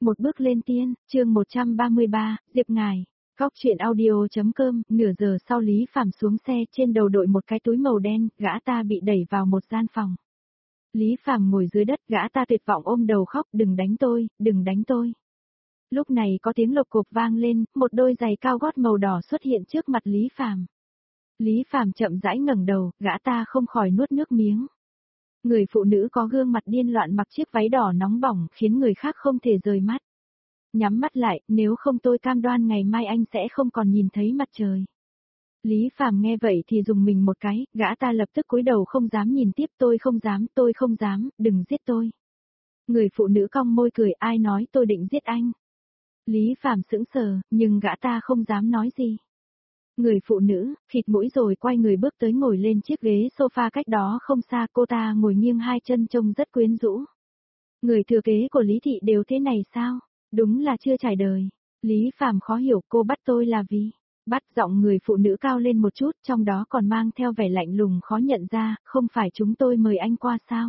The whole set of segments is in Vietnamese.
Một bước lên tiên, chương 133, Diệp Ngài. Góc truyện audio.com, nửa giờ sau Lý Phàm xuống xe, trên đầu đội một cái túi màu đen, gã ta bị đẩy vào một gian phòng. Lý Phàm ngồi dưới đất, gã ta tuyệt vọng ôm đầu khóc, đừng đánh tôi, đừng đánh tôi. Lúc này có tiếng lộc cộp vang lên, một đôi giày cao gót màu đỏ xuất hiện trước mặt Lý Phàm. Lý Phàm chậm rãi ngẩng đầu, gã ta không khỏi nuốt nước miếng. Người phụ nữ có gương mặt điên loạn mặc chiếc váy đỏ nóng bỏng khiến người khác không thể rời mắt. Nhắm mắt lại, nếu không tôi cam đoan ngày mai anh sẽ không còn nhìn thấy mặt trời. Lý Phàm nghe vậy thì dùng mình một cái, gã ta lập tức cúi đầu không dám nhìn tiếp, tôi không dám, đừng giết tôi. Người phụ nữ cong môi cười, ai nói tôi định giết anh. Lý Phàm sững sờ, nhưng gã ta không dám nói gì. Người phụ nữ, khịt mũi rồi quay người bước tới ngồi lên chiếc ghế sofa cách đó không xa, cô ta ngồi nghiêng hai chân trông rất quyến rũ. Người thừa kế của Lý Thị đều thế này sao? Đúng là chưa trải đời. Lý Phàm khó hiểu, cô bắt tôi là vì... Bắt giọng người phụ nữ cao lên một chút, trong đó còn mang theo vẻ lạnh lùng khó nhận ra, không phải chúng tôi mời anh qua sao?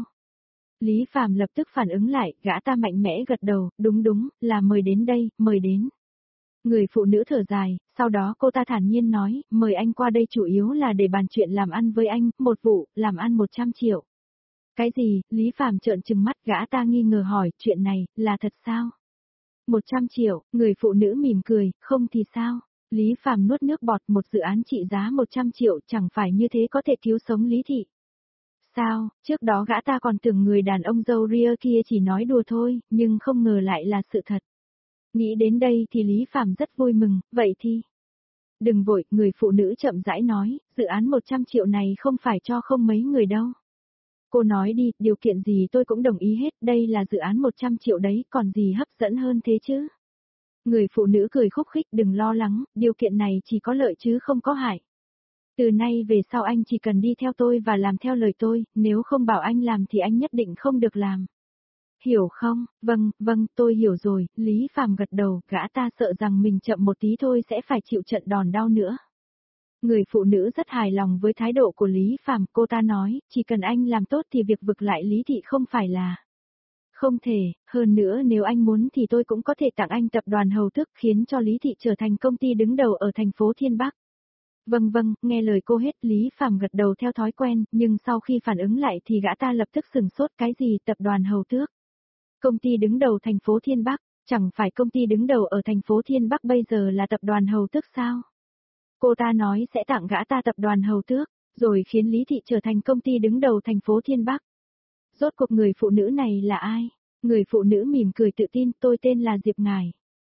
Lý Phàm lập tức phản ứng lại, gã ta mạnh mẽ gật đầu, đúng, là mời đến đây, mời đến. Người phụ nữ thở dài, sau đó cô ta thản nhiên nói, mời anh qua đây chủ yếu là để bàn chuyện làm ăn với anh, một vụ, làm ăn 100 triệu. Cái gì? Lý Phàm trợn trừng mắt, gã ta nghi ngờ hỏi, chuyện này, là thật sao? 100 triệu, người phụ nữ mỉm cười, không thì sao? Lý Phàm nuốt nước bọt, một dự án trị giá 100 triệu chẳng phải như thế có thể cứu sống Lý Thị. Sao, trước đó gã ta còn tưởng người đàn ông râu ria kia chỉ nói đùa thôi, nhưng không ngờ lại là sự thật. Nghĩ đến đây thì Lý Phàm rất vui mừng, vậy thì... Đừng vội, người phụ nữ chậm rãi nói, dự án 100 triệu này không phải cho không mấy người đâu. Cô nói đi, điều kiện gì tôi cũng đồng ý hết, đây là dự án 100 triệu đấy, còn gì hấp dẫn hơn thế chứ? Người phụ nữ cười khúc khích, đừng lo lắng, điều kiện này chỉ có lợi chứ không có hại. Từ nay về sau anh chỉ cần đi theo tôi và làm theo lời tôi, nếu không bảo anh làm thì anh nhất định không được làm. Hiểu không? Vâng, tôi hiểu rồi, Lý Phàm gật đầu, gã ta sợ rằng mình chậm một tí thôi sẽ phải chịu trận đòn đau nữa. Người phụ nữ rất hài lòng với thái độ của Lý Phàm, cô ta nói, chỉ cần anh làm tốt thì việc vực lại Lý Thị không phải là... Không thể, hơn nữa nếu anh muốn thì tôi cũng có thể tặng anh tập đoàn Hầu Tước khiến cho Lý Thị trở thành công ty đứng đầu ở thành phố Thiên Bắc. Vâng, nghe lời cô hết, Lý Phàm gật đầu theo thói quen, nhưng sau khi phản ứng lại thì gã ta lập tức sửng sốt, cái gì tập đoàn Hầu Tước? Công ty đứng đầu thành phố Thiên Bắc, chẳng phải công ty đứng đầu ở thành phố Thiên Bắc bây giờ là tập đoàn Hầu Tước sao? Cô ta nói sẽ tặng gã ta tập đoàn Hầu Tước, rồi khiến Lý Thị trở thành công ty đứng đầu thành phố Thiên Bắc. Rốt cuộc người phụ nữ này là ai? Người phụ nữ mỉm cười tự tin, tôi tên là Diệp Ngài.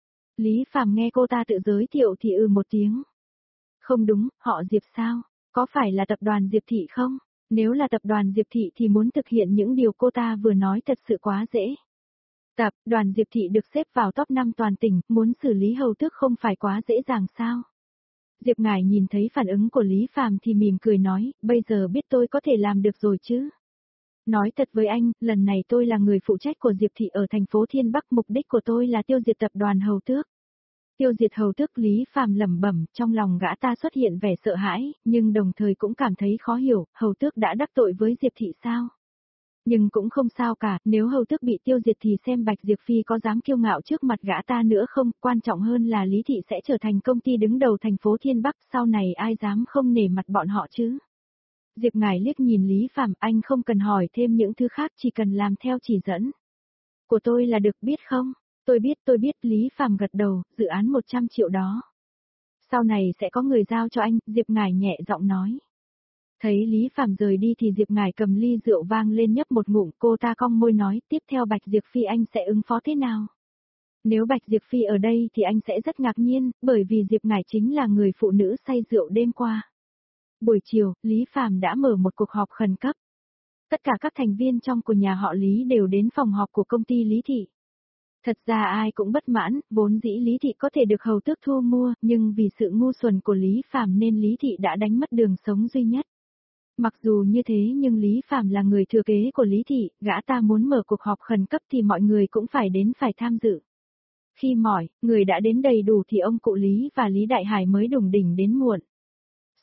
Lý Phàm nghe cô ta tự giới thiệu thì một tiếng. Không đúng, họ Diệp sao? Có phải là tập đoàn Diệp Thị không? Nếu là tập đoàn Diệp Thị thì muốn thực hiện những điều cô ta vừa nói thật sự quá dễ. Tập đoàn Diệp Thị được xếp vào top 5 toàn tỉnh, muốn xử lý Hầu Tước không phải quá dễ dàng sao? Diệp Ngài nhìn thấy phản ứng của Lý Phàm thì mỉm cười nói, bây giờ biết tôi có thể làm được rồi chứ? Nói thật với anh, lần này tôi là người phụ trách của Diệp Thị ở thành phố Thiên Bắc, mục đích của tôi là tiêu diệt tập đoàn Hầu Tước. Tiêu diệt Hầu Tước, Lý Phàm lẩm bẩm, trong lòng gã ta xuất hiện vẻ sợ hãi, nhưng đồng thời cũng cảm thấy khó hiểu, Hầu Tước đã đắc tội với Diệp Thị sao? Nhưng cũng không sao cả, nếu Hầu Tước bị tiêu diệt thì xem Bạch Diệp Phi có dám kiêu ngạo trước mặt gã ta nữa không, quan trọng hơn là Lý Thị sẽ trở thành công ty đứng đầu thành phố Thiên Bắc, sau này ai dám không nể mặt bọn họ chứ? Diệp Ngài liếc nhìn Lý Phàm, anh không cần hỏi thêm những thứ khác, chỉ cần làm theo chỉ dẫn của tôi là được, biết không? Tôi biết, Lý Phàm gật đầu, dự án 100 triệu đó. Sau này sẽ có người giao cho anh, Diệp Ngài nhẹ giọng nói. Thấy Lý Phàm rời đi thì Diệp Ngài cầm ly rượu vang lên nhấp một ngụm, cô ta cong môi nói, tiếp theo Bạch Diệp Phi anh sẽ ứng phó thế nào? Nếu Bạch Diệp Phi ở đây thì anh sẽ rất ngạc nhiên, bởi vì Diệp Ngài chính là người phụ nữ say rượu đêm qua. Buổi chiều, Lý Phàm đã mở một cuộc họp khẩn cấp. Tất cả các thành viên trong của nhà họ Lý đều đến phòng họp của công ty Lý Thị. Thật ra ai cũng bất mãn, vốn dĩ Lý Thị có thể được Hầu Tước thu mua, nhưng vì sự ngu xuẩn của Lý Phàm nên Lý Thị đã đánh mất đường sống duy nhất. Mặc dù như thế nhưng Lý Phàm là người thừa kế của Lý Thị, gã ta muốn mở cuộc họp khẩn cấp thì mọi người cũng phải đến phải tham dự. Khi mọi người đã đến đầy đủ thì ông cụ Lý và Lý Đại Hải mới đủng đỉnh đến muộn.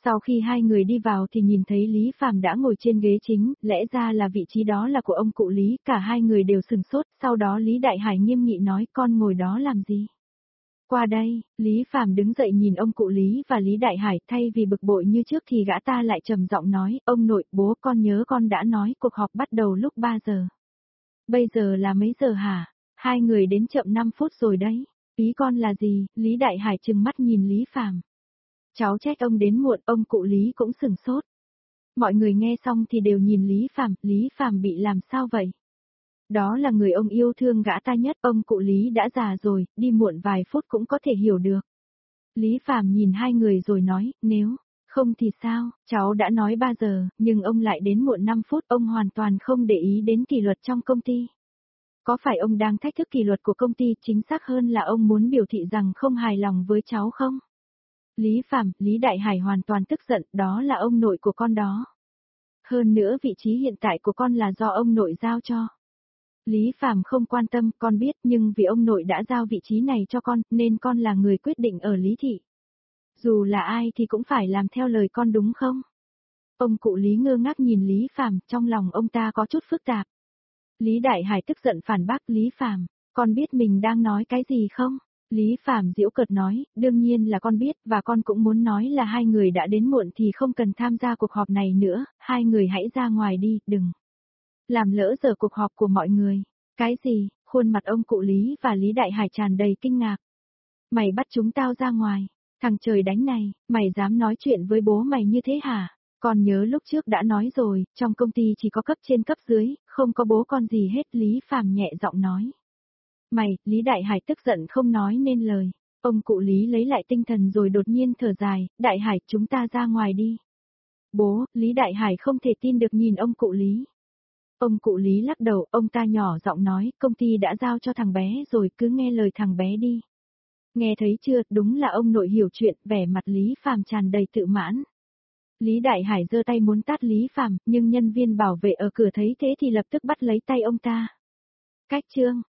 Sau khi hai người đi vào thì nhìn thấy Lý Phàm đã ngồi trên ghế chính, lẽ ra là vị trí đó là của ông cụ Lý, cả hai người đều sừng sốt, sau đó Lý Đại Hải nghiêm nghị nói con ngồi đó làm gì? Qua đây, Lý Phàm đứng dậy nhìn ông cụ Lý và Lý Đại Hải, thay vì bực bội như trước thì gã ta lại trầm giọng nói, ông nội, bố con nhớ con đã nói cuộc họp bắt đầu lúc 3 giờ. Bây giờ là mấy giờ hả? Hai người đến chậm 5 phút rồi đấy. Ý con là gì? Lý Đại Hải trừng mắt nhìn Lý Phàm. Cháu trách ông đến muộn, ông cụ Lý cũng sừng sốt. Mọi người nghe xong thì đều nhìn Lý Phàm bị làm sao vậy? Đó là người ông yêu thương gã ta nhất, ông cụ Lý đã già rồi, đi muộn vài phút cũng có thể hiểu được. Lý Phàm nhìn hai người rồi nói, nếu không thì sao, cháu đã nói 3 giờ, nhưng ông lại đến muộn 5 phút, ông hoàn toàn không để ý đến kỷ luật trong công ty. Có phải ông đang thách thức kỷ luật của công ty, chính xác hơn là ông muốn biểu thị rằng không hài lòng với cháu không? Lý Phàm, Lý Đại Hải hoàn toàn tức giận, đó là ông nội của con đó. Hơn nữa vị trí hiện tại của con là do ông nội giao cho. Lý Phàm không quan tâm, con biết, nhưng vì ông nội đã giao vị trí này cho con, nên con là người quyết định ở Lý Thị. Dù là ai thì cũng phải làm theo lời con đúng không? Ông cụ Lý ngơ ngác nhìn Lý Phàm, trong lòng ông ta có chút phức tạp. Lý Đại Hải tức giận phản bác Lý Phàm, con biết mình đang nói cái gì không? Lý Phàm giễu cợt nói, đương nhiên là con biết, và con cũng muốn nói là hai người đã đến muộn thì không cần tham gia cuộc họp này nữa, hai người hãy ra ngoài đi, đừng làm lỡ giờ cuộc họp của mọi người. Cái gì? Khuôn mặt ông cụ Lý và Lý Đại Hải tràn đầy kinh ngạc. Mày bắt chúng tao ra ngoài, thằng trời đánh này, mày dám nói chuyện với bố mày như thế hả? Con nhớ lúc trước đã nói rồi, trong công ty chỉ có cấp trên cấp dưới, không có bố con gì hết, Lý Phàm nhẹ giọng nói. Mày, Lý Đại Hải tức giận không nói nên lời. Ông cụ Lý lấy lại tinh thần rồi đột nhiên thở dài, Đại Hải chúng ta ra ngoài đi. Bố, Lý Đại Hải không thể tin được nhìn ông cụ Lý. Ông cụ Lý lắc đầu, ông ta nhỏ giọng nói, công ty đã giao cho thằng bé rồi, cứ nghe lời thằng bé đi. Nghe thấy chưa, đúng là ông nội hiểu chuyện, vẻ mặt Lý Phàm tràn đầy tự mãn. Lý Đại Hải giơ tay muốn tát Lý Phàm, nhưng nhân viên bảo vệ ở cửa thấy thế thì lập tức bắt lấy tay ông ta. Cách chương